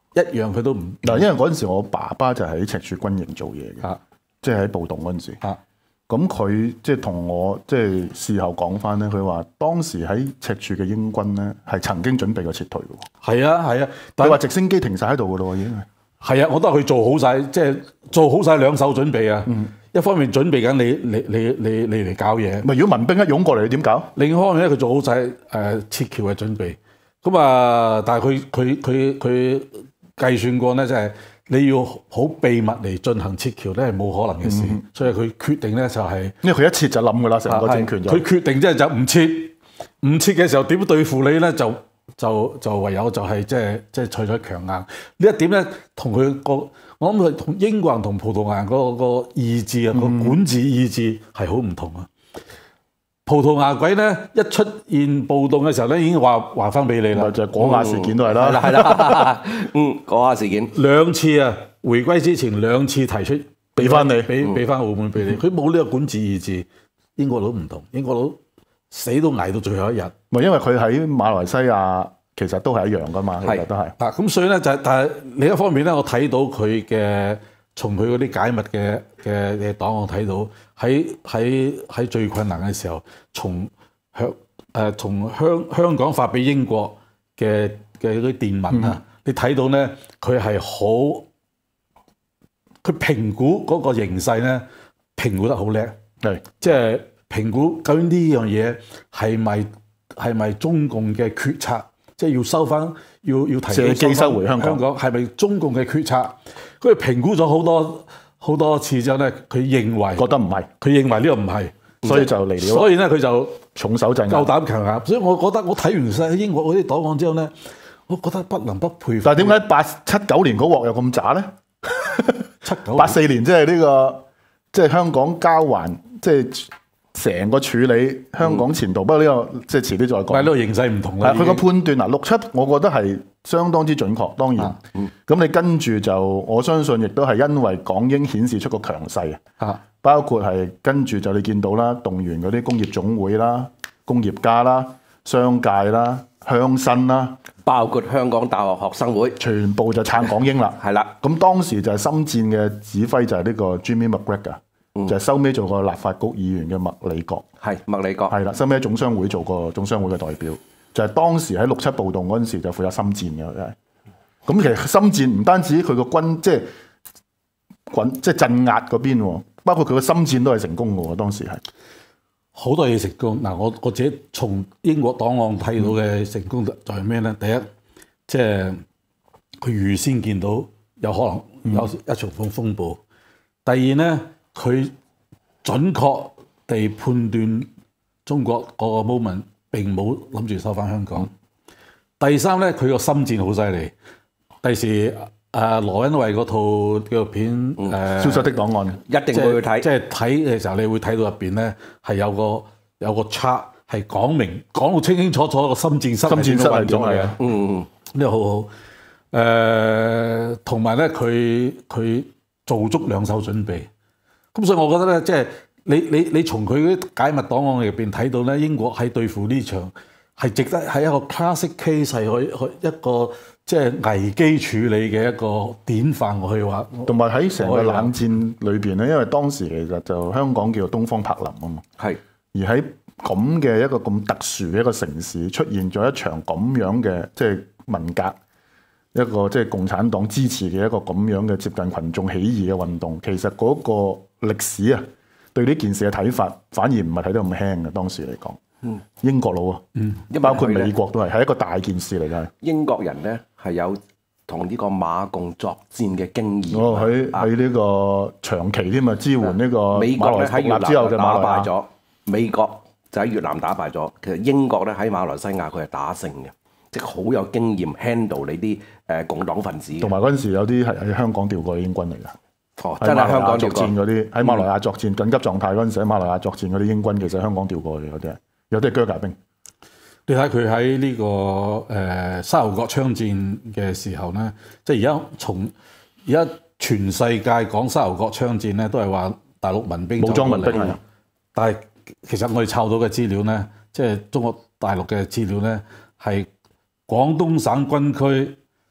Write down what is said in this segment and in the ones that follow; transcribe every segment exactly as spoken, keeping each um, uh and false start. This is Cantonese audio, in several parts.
一樣佢都唔嗱，因為嗰陣時我爸爸就喺赤柱軍營做嘢嘅， 啊即係喺暴動嗰陣時。 啊咁佢即係同我即係事後講翻咧，佢話當時喺赤柱嘅英軍咧係曾經準備過撤退嘅。 係啊係啊，但係佢話直升機停晒喺度嘅咯，已經係。 係啊，我都係佢做好晒，即係做好晒兩手準備啊。嗯、一方面準備緊你你你你你嚟搞嘢， 咪如果民兵一湧過嚟，你點搞？ 另一方面咧，佢做好晒誒撤僑嘅準備。咁啊，但係佢佢佢佢計算過咧，即係。你要好秘密嚟進行撤僑咧，係冇可能嘅事，嗯、所以佢決定咧就係、是， 因為佢一撤就冧噶啦，成個政權就。 佢決定即係就唔撤，唔撤嘅時候點對付你咧？就就就唯有就係即係即係採取強硬。呢一點咧，同佢個我諗佢同英國人同葡萄牙人嗰個意志啊，個、嗯、管治意志係好唔同啊。葡萄牙鬼咧一出現暴動嘅時候咧，已經話話翻俾你啦， 就係果亞事件都係啦， 係啦，嗯，果亞事件兩次啊，回歸之前兩次提出俾翻你， 俾俾翻澳門俾你，佢冇呢個管治意志。英國佬唔同，英國佬死都捱到最後一日。 咪因為佢喺馬來西亞其實都係一樣噶嘛，其實都係。 嗱咁所以咧就係，但係另一方面咧，我睇到佢嘅從佢嗰啲解密嘅嘅嘅檔案睇到。喺喺喺最困難嘅時候，從香誒從香香港發俾英國嘅嘅嗰啲電文啊，嗯、你睇到咧，佢係好，佢評估嗰個形勢咧，評估得好叻，係即係評估究竟呢樣嘢係咪係咪中共嘅決策，即係要收翻要要提借機收回香港， 香港係咪中共嘅決策？佢評估咗好多。好多次之後咧，佢認為覺得唔係， 佢認為呢個唔係， 所以就嚟了。 所以咧，佢就重手鎮壓， 夠膽強硬。所以我覺得我睇完晒英國嗰啲檔案之後咧，我覺得不能不佩服。 但係點解八七九年嗰鑊又咁渣咧？ 七九八四年即係呢個即係香港交還，即係成個處理香港前途。不過呢個即係遲啲再講。 但係呢個形勢唔同啦。 佢個判斷嗱六七，我覺得係相當之準確。當然，咁、啊嗯、你跟住就我相信亦都係因為港英顯示出個強勢啊，包括係跟住就你見到啦，動員嗰啲工業總會啦、工業家啦、商界啦、鄉紳啦， 包括香港大學學生會， 全部就撐港英啦。 係啦， 咁當時就係深戰嘅指揮就係呢個 Jimmy McGregor。嗯、就係收尾做過立法局議員嘅麥理國， 係麥理國， 係啦，收尾喺總商會做過總商會嘅代表，就係、是、當時喺六七暴動嗰陣時就負責深戰嘅，真係。咁其實深戰唔單止佢個軍即係滾即係鎮壓嗰邊，包括佢個深戰都係成功嘅喎，當時係好多嘢成功。嗱，我我自己從英國檔案睇到嘅成功就係咩咧？第一，即係佢預先見到有可能有一場風風暴；嗯、第二咧。佢準確地判斷中國嗰個 moment 並冇諗住收翻香港。第三咧，佢個心戰好犀利。第時誒羅恩惠嗰套紀錄片誒、 嗯呃、消失的檔案一定會去睇。 即係睇嘅時候，你會睇到入邊咧係有個有個 chart 係講明講到清清楚楚個心戰室係點樣運作嘅。嗯，呢個好好。誒同埋咧，佢佢做足兩手準備。咁所以我覺得咧，即係你你你從佢啲解密檔案入邊睇到咧，英國喺對付呢場係值得係一個 classic case 係去去一個即係危機處理嘅一個典範。我可以話， 同埋喺成個冷戰裏邊咧，因為當時其實就香港叫做東方柏林啊嘛，係而喺咁嘅一個咁特殊嘅一個城市出現咗一場咁樣嘅即係文革。一個即係共產黨支持嘅一個咁樣嘅接近群眾起義嘅運動，其實嗰個歷史啊，對呢件事嘅睇法反而唔係睇得咁輕嘅。當時嚟講，嗯，英國佬啊，嗯，包括美國都係係一個大件事嚟嘅。英國人咧係有同呢個馬共作戰嘅經驗。 哦，喺喺呢個長期添啊，支援呢個美國咧喺越南之後就打敗咗，美國就喺越南打敗咗。其實英國咧喺馬來西亞佢係打勝嘅。即係好有經驗 handle 你啲誒共黨分子， 同埋嗰陣時有啲係喺香港調過嘅英軍嚟㗎。 哦，真係香港作戰嗰啲喺馬來亞作戰、嗯、緊急狀態嗰陣時喺馬來亞作戰嗰啲英軍，其實喺香港調過嘅嗰啲，有啲係啹喀兵。 你睇佢喺呢個誒、呃、沙頭角槍戰嘅時候咧，即係而家從而家全世界講沙頭角槍戰咧，都係話大陸民兵武裝民兵係。 但係其實我哋抄到嘅資料咧，即係中國大陸嘅資料咧係。廣東省軍區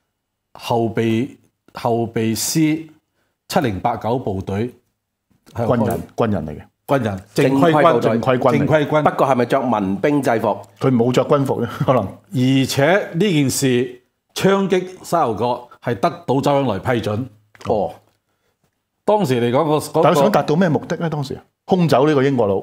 後備後備師七零八九部隊係軍人軍人嚟嘅。 軍人正規軍， 正規軍， 正規軍。 不過係咪着民兵制服？ 佢冇着軍服可能。 而且呢件事槍擊沙頭角係得到周恩來批准。 哦， 當時嚟講個嗰個， 但係想達到咩目的咧？當時兇走呢個英國佬。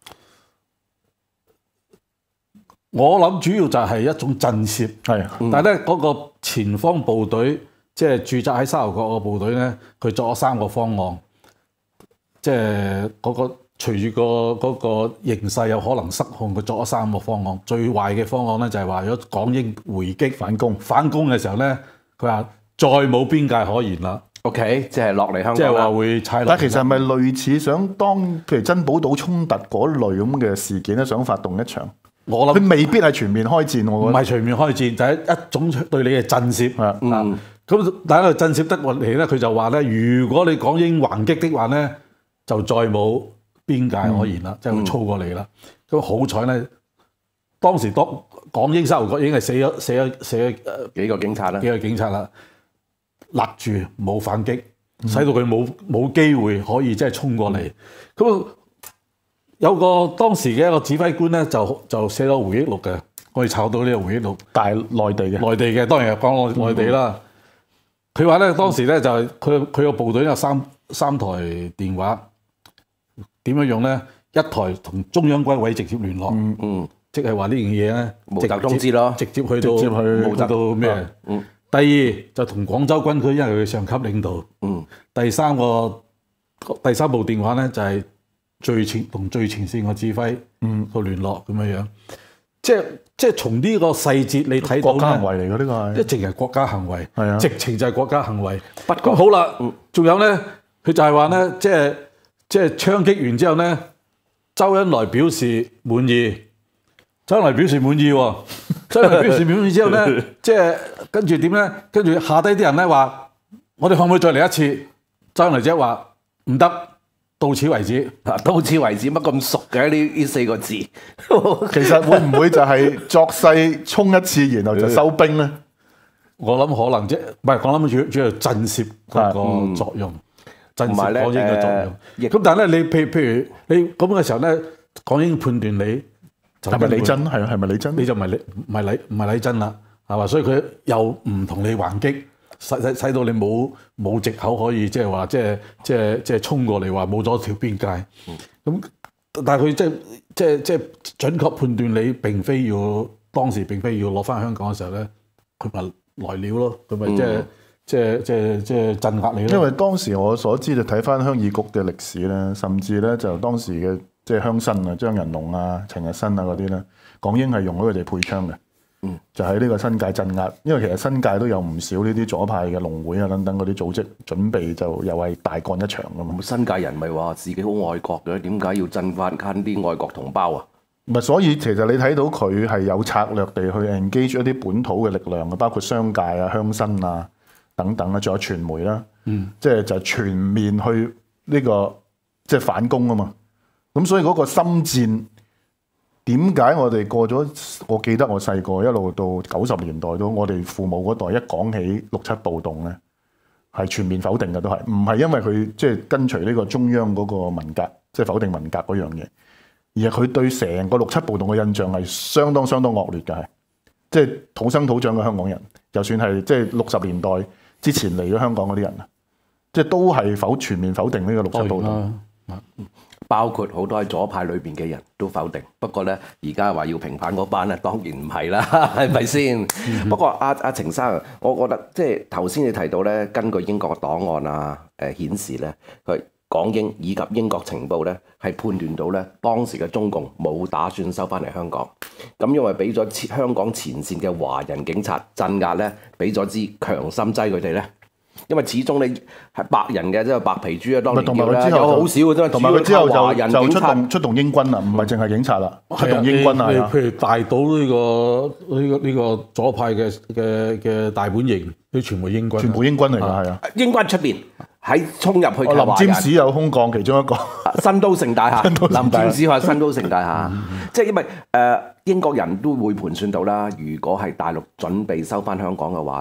我諗主要就係一種震懾。 係， 但係咧嗰個前方部隊，即係駐紮喺沙頭角個部隊咧，佢作咗三個方案，即係嗰個。隨住個嗰個形勢有可能失控，佢作咗三個方案。最壞嘅方案咧就係話，如果港英回擊反攻反攻嘅時候咧，佢話再冇邊界可言啦。 OK，即係落嚟香港啦。 即係話會踩落。 但係其實係咪類似想當譬如珍寶島衝突嗰類咁嘅事件咧，想發動一場？ 我諗佢未必係全面開戰，我唔係全面開戰，就係、是、一種對你嘅震懾。 係嗯，咁但係佢震懾得落嚟咧，佢就話咧，如果你港英還擊的話咧，就再冇邊界可言啦，即係會操過嚟啦。咁、嗯、好彩咧，當時當港英沙頭角已經係死咗死咗死咗誒幾個警察啦， 幾個警察啦，勒住冇反擊，使到佢冇冇機會可以即係衝過嚟。咁、嗯、有個當時嘅一個指揮官咧，就就寫咗回憶錄嘅，我哋抄到呢個回憶錄， 大內地嘅內地嘅，當然係講內內地啦。佢話咧，當時咧就係佢佢個部隊有三三台電話。點樣用咧？一台同中央軍委直接聯絡，嗯嗯，即係話呢樣嘢咧， 毛澤東知咯， 直接去到直接去去到咩？嗯。第二就同廣州軍區，因為佢上級領導。嗯。第三個第三部電話咧就係最前同最前線個指揮，嗯，個聯絡咁樣樣。即係即係從呢個細節你睇到國家行為嚟嘅呢個係， 一直係國家行為， 係啊， 直情就係國家行為。 不過咁好啦，仲有咧，佢就係話咧，即係。即係槍擊完之後咧，周恩來表示滿意，周恩來表示滿意喎。周恩來表示滿意之後咧，即係跟住點咧？跟住下低啲人咧話：我哋可唔可以再嚟一次？周恩來即係話唔得，到此為止。 到此為止乜咁熟嘅呢？呢四個字， 其實會唔會就係作勢衝一次，然後就收兵咧？ 我諗可能啫，唔係我諗主要主要震懾嗰個作用。同埋咧，港英嘅作用。咁、呃、但係咧，你譬如譬如你咁嘅時候咧，港英判斷你係咪李真？係啊，係咪李真？ 你就唔係李唔係李唔係李真啦，係嘛？所以佢又唔同你還擊，使使使到你冇冇藉口可以即係話即係即係即係衝過嚟話冇咗條邊界。咁、嗯、但係佢即係即係即係準確判斷你並非要當時並非要攞翻香港嘅時候咧，佢咪來料咯，佢咪即係。嗯即係即係即係鎮壓你咯。 因為當時我所知就睇翻鄉議局嘅歷史咧，甚至咧就當時嘅即係鄉紳啊、張人龍啊、陳日新啊嗰啲咧，港英係用咗佢哋配槍嘅，嗯，就喺呢個新界鎮壓。因為其實新界都有唔少呢啲左派嘅農會啊等等嗰啲組織，準備就又係大幹一場噶嘛。 新界人咪話自己好愛國嘅，點解要鎮翻近啲愛國同胞啊？ 唔係，所以其實你睇到佢係有策略地去 engage 一啲本土嘅力量嘅，包括商界啊、鄉紳啊。等等啦，仲有傳媒啦，嗯，即係就全面去呢、這個即係、就是、反攻啊嘛。咁所以嗰個心戰點解我哋過咗？我記得我細個一路到九十年代都，我哋父母嗰代一講起六七暴動咧，係全面否定嘅都係，唔係因為佢即係跟隨呢個中央嗰個文革，即、就、係、是、否定文革嗰樣嘢，而係佢對成個六七暴動嘅印象係相當相當惡劣嘅，係即係土生土長嘅香港人，就算係即係六十年代。之前嚟咗香港嗰啲人啊，即係都係否全面否定呢個六七暴動， 包括好多喺左派裏邊嘅人都否定。不過咧，而家話要平反嗰班咧，當然唔係啦，係咪先？不過阿阿程生，我覺得即係頭先你提到咧，根據英國嘅檔案啊，誒、呃、顯示咧，佢港英以及英國情報咧，係判斷到咧當時嘅中共冇打算收翻嚟香港。咁因為俾咗香港前線嘅華人警察鎮壓咧，俾咗支強心劑佢哋咧。因為始終你係白人嘅，即係白皮豬啊，當年叫咧有好少嘅啫。同埋佢之後就就出動出動英軍啦，唔係淨係警察啦，出動英軍啊。 譬如大島呢個呢個呢個左派嘅嘅嘅大本營，啲全部英軍， 全部英軍嚟㗎，係啊。 英軍出邊喺衝入去， 林占士有空降其中一個新都城大廈，林占士話新都城大廈，即係因為誒英國人都會盤算到啦，如果係大陸準備收翻香港嘅話咧。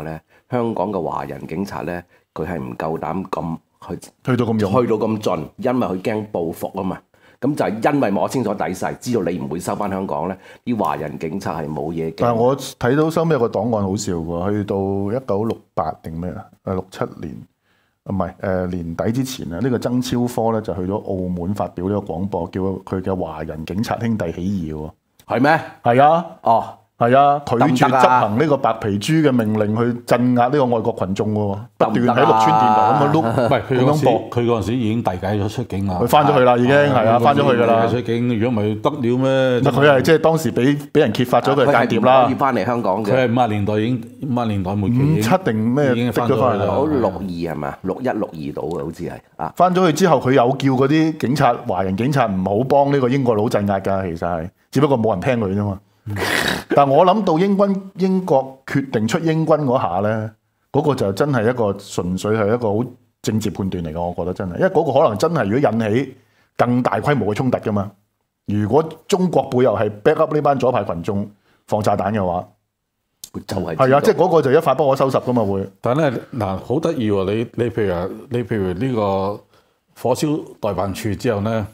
香港嘅華人警察咧，佢係唔夠膽咁去去到咁用， 去到咁盡，因為佢驚報復啊嘛。咁就係因為摸清楚底細，知道你唔會收翻香港咧，啲華人警察係冇嘢嘅。 但係我睇到收尾有個檔案好笑喎，去到一九六八定咩啊？誒六七年，唔係誒年底之前啊，呢、這個曾超科咧就去咗澳門發表呢個廣播，叫佢嘅華人警察兄弟起義喎。 係咩？ 係啊。 哦。 係啊，拒絕執行呢個白皮豬嘅命令去鎮壓呢個外國群眾喎，不斷喺綠村電台咁樣碌， 唔係佢嗰陣時， 播佢嗰陣時已經遞解咗出境啦。 佢翻咗去啦，已經係啊，翻咗去㗎啦。 出境，如果唔係得了咩？ 佢係即係當時俾俾人揭發咗佢係間諜啦。 可以翻嚟香港嘅。 佢係五十年代已經五十年代末期已經五七定咩已經翻咗翻嚟啦。 好六二係咪？六一六二到嘅好似係啊。 翻咗去之後，佢有叫嗰啲警察華人警察唔好幫呢個英國佬鎮壓㗎，其實係，只不過冇人聽佢啫嘛。但係我諗到英軍英國決定出英軍嗰下咧，嗰、嗰個就真係一個純粹係一個好政治判斷嚟嘅，我覺得真係，因為嗰個可能真係如果引起更大規模嘅衝突噶嘛。如果中國背後係 back up 呢班左派群眾放炸彈嘅話， 就係係啊，即係嗰個就一發不可收拾噶嘛會。 但係咧嗱，好得意喎！你你譬如話，你譬如呢個火燒代辦處之後咧。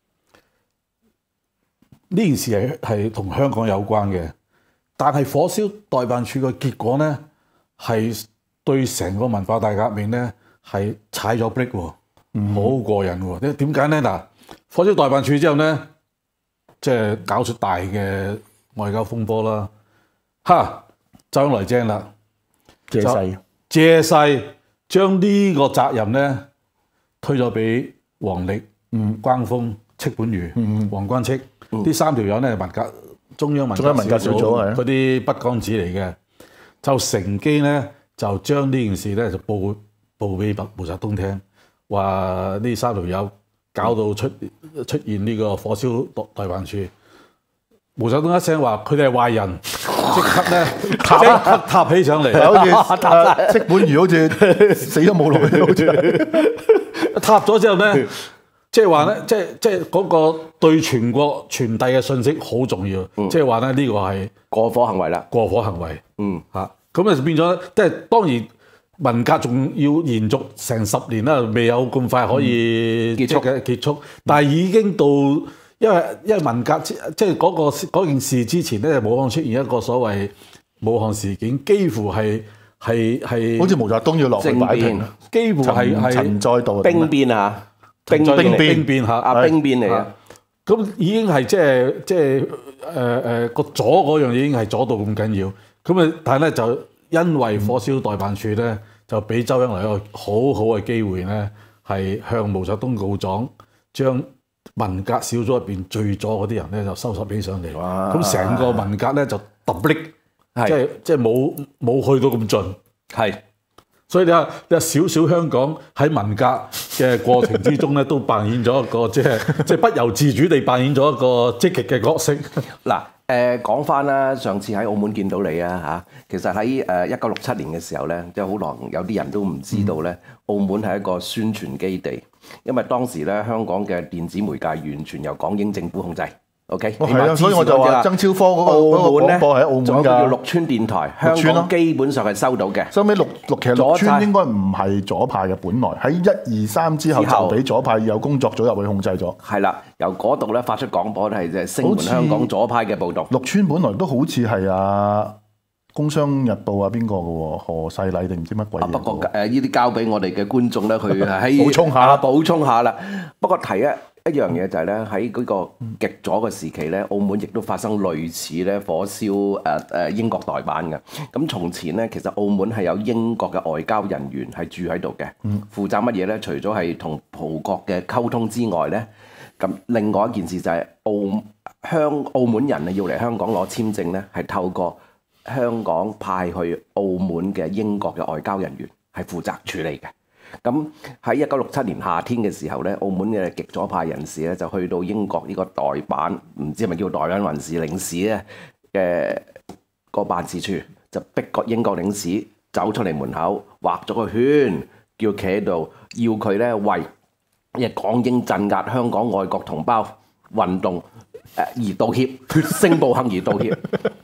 呢件事係係同香港有關嘅，但係火燒代辦處嘅結果咧，係對成個文化大革命咧係踩咗 break 喎，好、嗯、過癮喎！點點解咧？嗱，火燒代辦處之後咧，即係搞出大嘅外交風波啦，哈！周恩來正啦， 借勢借勢將呢個責任咧推咗俾王力、嗯、關鋒、戚本禹、嗯、黃關戚。呢、嗯、三條友咧，文革中央文革小組嗰啲筆桿子嚟嘅，就乘機咧就將呢件事咧就報報俾毛澤東聽，話呢三條友搞到出出現呢個火燒代辦處。毛澤東一聲話佢哋係壞人，即刻咧塔塔起上嚟， 好似戚本禹好似死都冇落去，好似塔咗之後咧。即係話咧，即係即係嗰個對全國傳遞嘅信息好重要。即係話咧，呢個係過火行為啦， 過火行為。 嗯， 嚇咁啊變咗，即係當然文革仲要延續成十年啦，未有咁快可以結束嘅結束。但係已經到，因為因為文革即係嗰個嗰件事之前咧，武漢出現一個所謂武漢事件，幾乎係係係好似毛澤東要落去擺平， 幾乎係係陳載道兵變啊！ 兵兵兵變嚇， 啊兵變嚟嘅， 咁已經係即係即係誒誒個阻嗰樣已經係阻到咁緊要，咁啊但係咧就因為火燒代辦處咧，就俾周恩來一個好好嘅機會咧，係向毛澤東告狀，將文革小組入邊最左嗰啲人咧就收拾起上嚟，咁成個文革咧就揼力，即係即係冇冇去到咁盡，係。所以你話，你話少少香港喺文革嘅過程之中咧，都扮演咗一個即係即係不由自主地扮演咗一個積極嘅角色。 嗱，誒講翻啦，上次喺澳門見到你啊嚇，其實喺誒一九六七年嘅時候咧，即係好耐有啲人都唔知道咧，嗯、澳門係一個宣傳基地，因為當時咧香港嘅電子媒介完全由港英政府控制。OK， 係啊，所以我就話曾超科嗰個澳門咧， 廣播喺澳門㗎，仲有叫綠村電台，香港基本上係收到嘅。 收尾綠綠其實綠村應該唔係左派嘅，本來喺一二三之後就俾左派有工作組入去控制咗。 係啦，由嗰度咧發出廣播咧係即係聲援香港左派嘅暴動。 綠村本來都好似係啊《工商日報》啊邊個嘅喎，何世禮定唔知乜鬼嘢。 不過誒呢啲交俾我哋嘅觀眾咧，佢喺補充下啦， 補充下啦。不過提一一樣嘢就係咧，喺嗰個極左嘅時期咧，澳門亦都發生類似咧火燒誒誒英國代辦嘅。咁從前咧，其實澳門係有英國嘅外交人員係住喺度嘅，負責乜嘢咧？除咗係同葡國嘅溝通之外咧，咁另外一件事就係澳香澳門人啊要嚟香港攞簽證咧，係透過香港派去澳門嘅英國嘅外交人員係負責處理嘅。咁喺一九六七年夏天嘅時候咧，澳門嘅極左派人士咧就去到英國呢個代辦，唔知係咪叫代辦還是領事咧嘅個辦事處，就逼個英國領事走出嚟門口，畫咗個圈，叫企喺度，要佢咧為一港英鎮壓香港外國同胞運動誒而道歉，血腥暴行而道歉。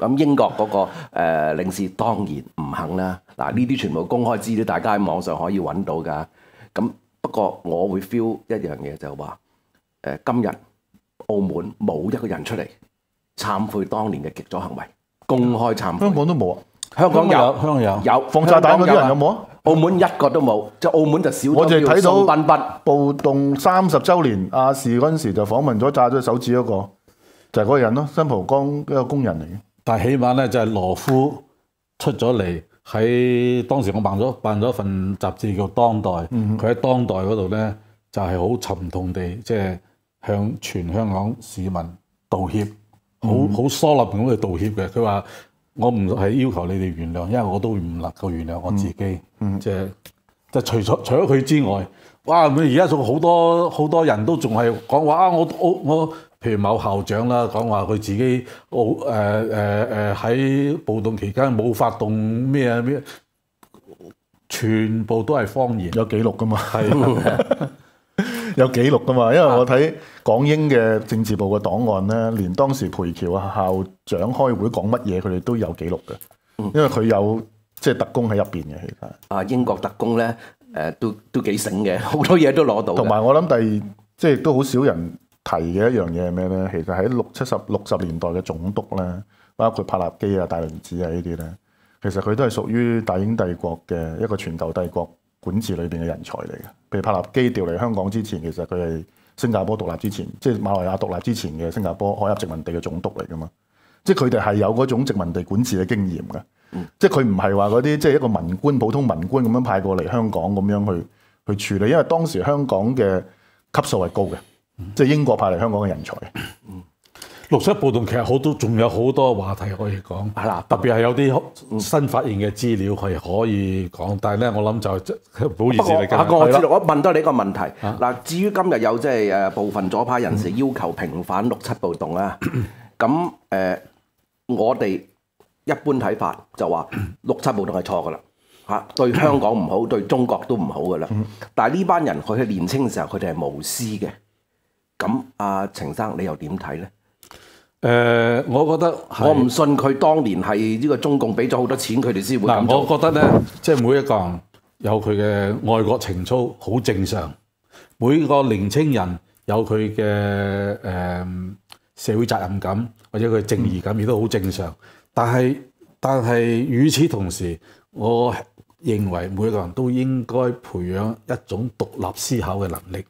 咁英國嗰、嗰個誒、呃、領事當然唔肯啦。嗱，呢啲全部公開資料，大家喺網上可以揾到㗎。咁不過我會 feel 一樣嘢就係話誒，今日澳門冇一個人出嚟懺悔當年嘅極左行為，公開懺悔。 香港都冇啊。 香港有， 香港有， 有放炸彈嗰啲人有冇啊？ 澳門一個都冇，即係澳門就少咗。 我哋睇到彬彬暴動三十週年亞視嗰陣時就訪問咗炸咗手指嗰個，就係嗰個人咯，新蒲崗一個工人嚟嘅。 但係起碼咧就係羅夫出咗嚟，喺當時我辦咗辦咗一份雜誌叫《當代》，佢喺《當代》嗰度咧就係好沉痛地即係向全香港市民道歉，好好疏立咁去道歉嘅。佢話：我唔係要求你哋原諒，因為我都唔能夠原諒我自己。嗯嗯、即係即係除咗除咗佢之外，哇！而家仲好多好多人都仲係講話啊！我我我，譬如某校長啦，講話佢自己澳誒誒誒喺暴動期間冇發動咩啊咩，全部都係謊言。 有記錄噶嘛？ 係有記錄噶嘛？因為我睇港英嘅政治部嘅檔案咧，連當時培僑啊校長開會講乜嘢，佢哋都有記錄嘅。因為佢有即係特工喺入邊嘅，其實啊英國特工咧誒都都幾醒嘅，好多嘢都攞到。 同埋我諗第二即係都好少人提嘅一樣嘢係咩咧？其實喺六七十六十年代嘅總督咧，包括柏立基啊、戴麟趾啊呢啲咧，其實佢都係屬於大英帝國嘅一個全球帝國管治裏邊嘅人才嚟嘅。譬如柏立基調嚟香港之前，其實佢係新加坡獨立之前，即係馬來亞獨立之前嘅新加坡海峽殖民地嘅總督嚟噶嘛。即係佢哋係有嗰種殖民地管治嘅經驗嘅。嗯、即係佢唔係話嗰啲即係一個文官、普通文官咁樣派過嚟香港咁樣去去處理，因為當時香港嘅級數係高嘅，嗯、即係英國派嚟香港嘅人才。 嗯、六七暴動其實好多，仲有好多話題可以講。係啦，特別係有啲新發現嘅資料係可以講，但係咧我諗就唔好意思嚟講。 不過我知道，我問多你一個問題。嗱、啊，至於今日有即係誒部分左派人士要求平反六七暴動啊，咁誒、呃、我哋一般睇法就話六七暴動係錯噶啦，嚇對香港唔好，對中國都唔好噶啦。但係呢班人佢喺年青嘅時候，佢哋係無私嘅。咁阿程生你又點睇咧？ 誒、呃，我覺得我唔信佢當年係呢個中共俾咗好多錢，佢哋先會咁做。 我覺得咧，即係每一個人有佢嘅愛國情操，好正常。每個年青人有佢嘅誒社會責任感，或者佢正義感，亦都好正常。但係，但係與此同時，我認為每一個人都應該培養一種獨立思考嘅能力。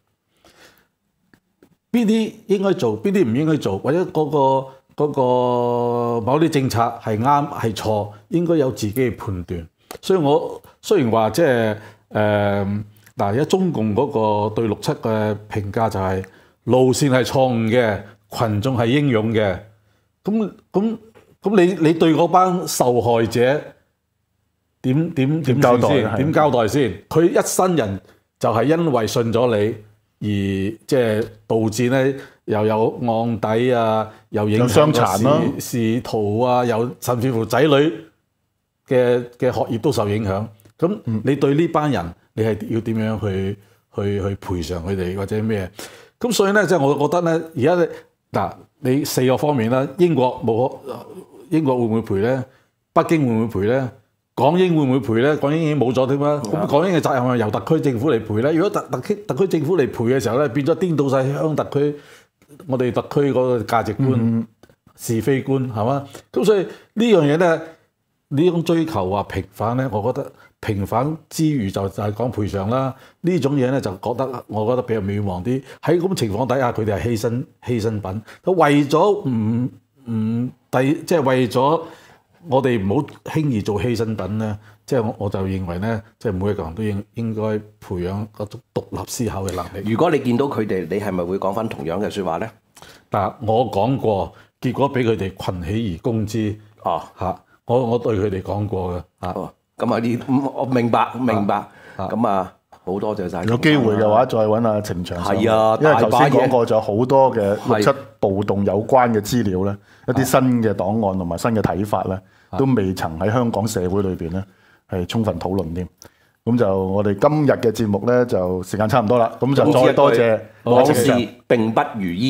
邊啲應該做，邊啲唔應該做，或者嗰個嗰個某啲政策係啱係錯，應該有自己嘅判斷。所以我雖然話即係誒嗱，而家中共嗰個對六七嘅評價就係路線係錯誤嘅，群眾係英勇嘅。咁咁。咁你你對嗰班受害者點點點交代先？點交代先？佢一生人就係因為信咗你，而即係導致咧又有案底啊，又影響咗仕途啊，又甚至乎仔女嘅嘅學業都受影響。咁你對呢班人，你係要點樣去去去賠償佢哋或者咩？咁所以咧，即係我覺得咧，而家嗱，你四個方面啦，英國冇。英國會唔會賠咧？北京會唔會賠咧？港英會唔會賠咧？港英已經冇咗添啦。咁港英嘅責任係由特區政府嚟賠咧。如果特特區特區政府嚟賠嘅時候咧，變咗顛倒晒香港特區我哋特區嗰個價值觀、嗯、是非觀係嘛？咁所以呢樣嘢咧，呢種追求話平反咧，我覺得平反之餘就就係講賠償啦。呢種嘢咧就覺得我覺得比較渺茫啲。喺咁情況底下，佢哋係犧牲犧牲品，佢為咗唔唔。第即係為咗我哋唔好輕易做犧牲品咧，即係我我就認為咧，即係每一個人都應應該培養嗰種獨立思考嘅能力。 如果你見到佢哋，你係咪會講翻同樣嘅説話咧？ 嗱，我講過，結果俾佢哋群起而攻之。哦，嚇，我我對佢哋講過嘅。嚇， 哦，咁啊呢，我明白明白。咁啊。好多謝晒。 有機會嘅話，再揾阿程翔上。 係啊， 因為頭先講過，就有好多嘅六七暴動有關嘅資料咧，一啲新嘅檔案同埋新嘅睇法咧，都未曾喺香港社會裏邊咧係充分討論添。咁就我哋今日嘅節目咧，就時間差唔多啦。咁就再多謝往事並不如煙。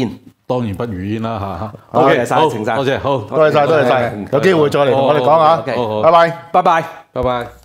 當然不如煙啦嚇。 多謝晒好程生， 多謝，好， 多謝晒，多謝晒，有機會再嚟同我哋講下。 好好好拜拜。 拜拜。 拜拜。